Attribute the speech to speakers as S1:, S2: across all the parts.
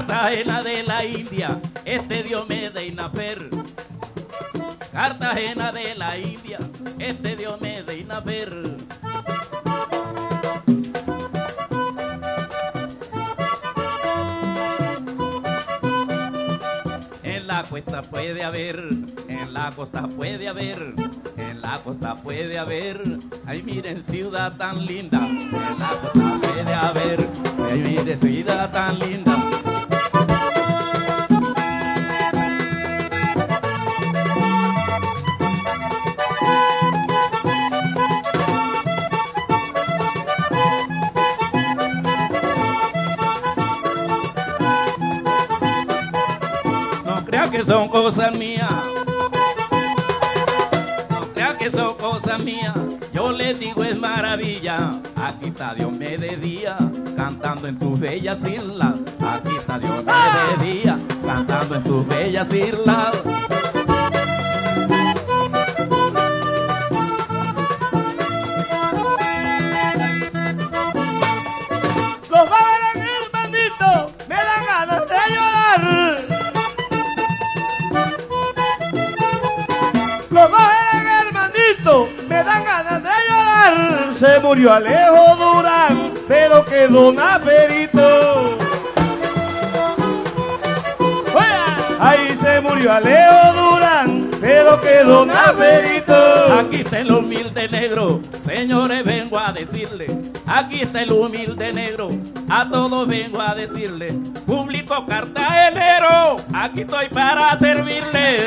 S1: Cartagena de la India, Diomedes y Nafer. Cartagena de la India, Diomedes y Nafer. En la costa puede haber, en la costa puede haber, en la costa puede haber. Ay, miren, ciudad tan linda. En la costa puede haber, ay, miren, ciudad tan linda. Que son cosas mías, no crean que son cosas mías, yo les digo es maravilla. Aquí está Diomedes Díaz cantando en tus bellas islas, aquí está Diomedes Díaz cantando en tus bellas islas.
S2: Los jóvenes hermanitos me dan ganas de llorar. Los dos eran hermanitos, me dan ganas de llorar. Se murió Alejo Durán, pero quedó Naferito. Ahí se murió Alejo Durán, pero quedó Naferito.
S1: Aquí está el humilde negro, señores, vengo a decirle. Aquí está el humilde negro, a todos vengo a decirle. Público cartagenero, aquí estoy para servirles.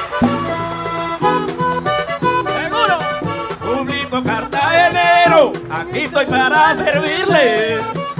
S1: Público cartagenero, aquí estoy para servirle.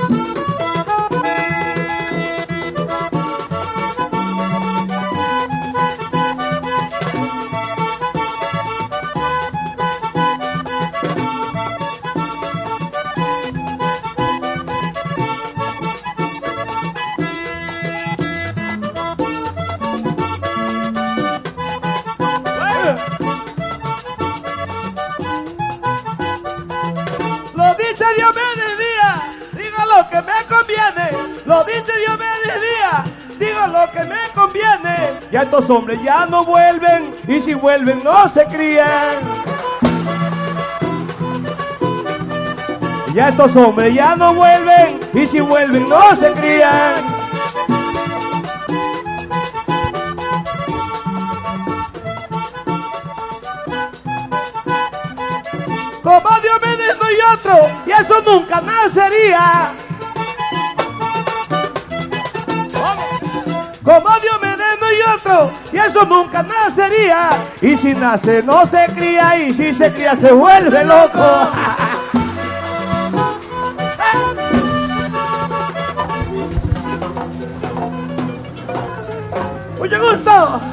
S2: Diomedes Díaz, digo lo que me conviene. Lo dice Diomedes Díaz, digo lo que me conviene. Ya estos hombres ya no vuelven, y si vuelven no se crían. Ya estos hombres ya no vuelven, y si vuelven no se crían. Como Diomedes no hay otro, y eso nunca nacería. Como Diomedes no hay otro, y eso nunca nacería. Y si nace no se cría, y si se cría se vuelve loco. Mucho gusto.